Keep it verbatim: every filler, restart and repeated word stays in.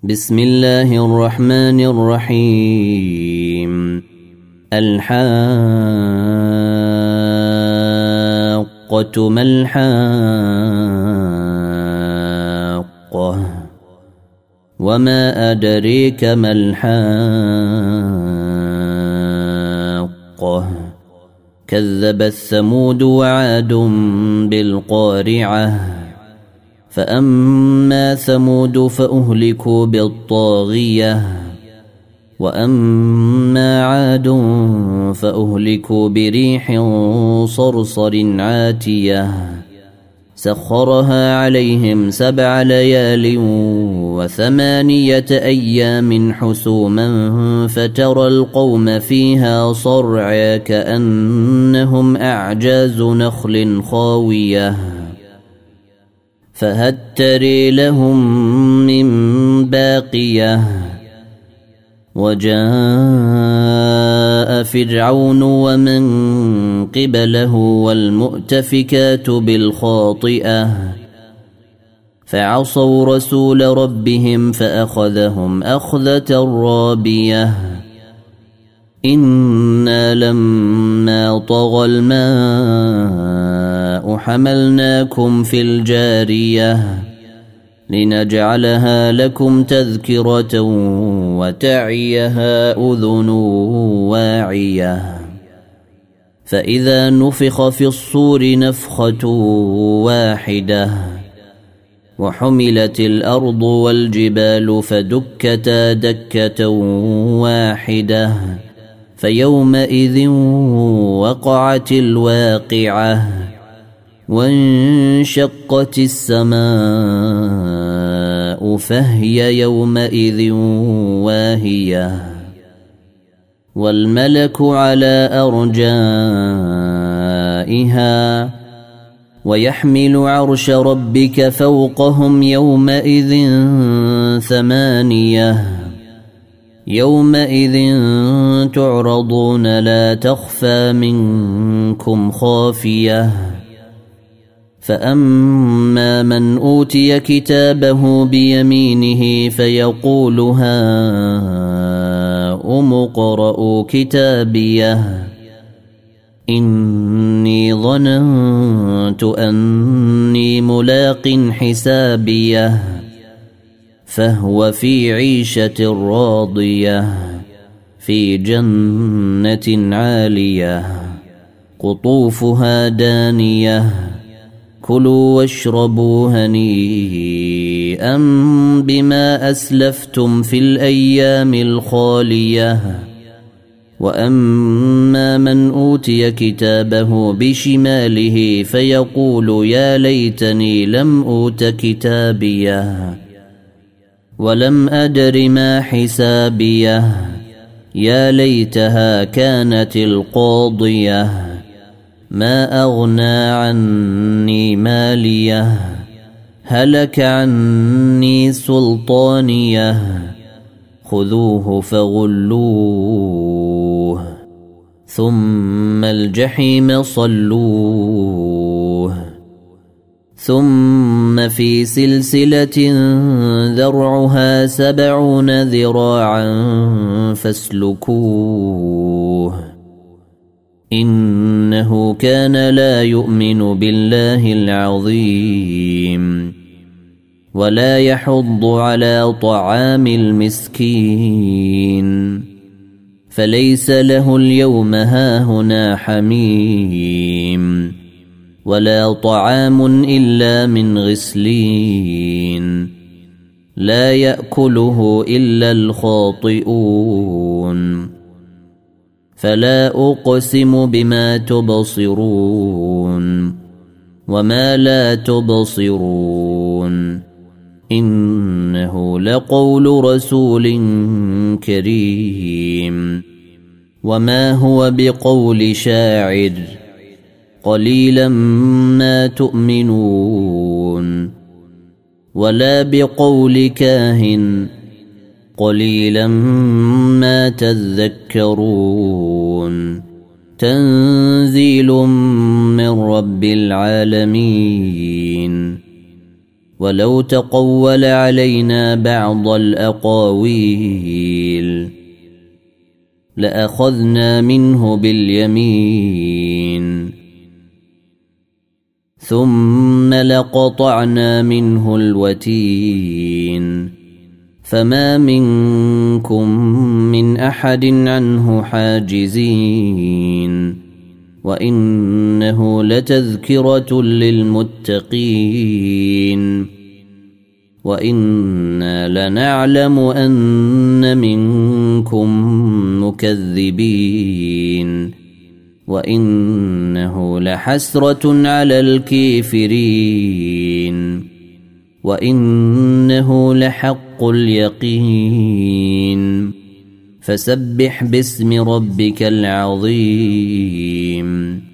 بسم الله الرحمن الرحيم. الحاقة ما الحاقة وما أدريك ما الحاقة كذبت ثمود وعاد بالقارعة فأما ثمود فأهلكوا بالطاغية وأما عاد فأهلكوا بريح صرصر عاتية سخرها عليهم سبع ليال وثمانية أيام حسوما فترى القوم فيها صرعى كأنهم أعجاز نخل خاوية فهل تري لهم من باقية وجاء فرعون ومن قبله والمؤتفكات بالخاطئة فعصوا رسول ربهم فأخذهم أخذة رابية إنا لما طغى الماء حملناكم في الجارية لنجعلها لكم تذكرة وتعيها أذن واعية فإذا نفخ في الصور نفخة واحدة وحملت الأرض والجبال فدكتا دكة واحدة فيومئذ وقعت الواقعة وانشقت السماء فهي يومئذ واهية والملك على أرجائها ويحمل عرش ربك فوقهم يومئذ ثمانية يومئذ تعرضون لا تخفى منكم خافية فأما من أوتي كتابه بيمينه فيقول هاؤم اقرءوا كتابيه إني ظننت أني ملاق حسابيه فهو في عيشة راضية في جنة عالية قطوفها دانية كلوا واشربوا هنيئا بما أسلفتم في الأيام الخالية وأما من أوتي كتابه بشماله فيقول يا ليتني لم أوت كتابيه ولم أدر ما حسابيه يا ليتها كانت القاضية ما أغنى عني ماليه هلك عني سلطانيه خذوه فغلوه ثم الجحيم صلوه ثم في سلسلة ذرعها سبعون ذراعا فاسلكوه إنه كان لا يؤمن بالله العظيم ولا يحض على طعام المسكين فليس له اليوم هاهنا حميم ولا طعام إلا من غسلين لا يأكله إلا الخاطئون فلا أقسم بما تبصرون وما لا تبصرون إنه لقول رسول كريم وما هو بقول شاعر قليلا ما تؤمنون ولا بقول كاهن قليلا ما تذكرون تنزيل من رب العالمين ولو تقول علينا بعض الأقاويل لأخذنا منه باليمين ثم لقطعنا منه الوتين فما منكم من أحد عنه حاجزين وإنه لتذكرة للمتقين وإنا لنعلم أن منكم مكذبين وإنه لحسرة على الكافرين وإنه لحق اليقين فسبح باسم ربك العظيم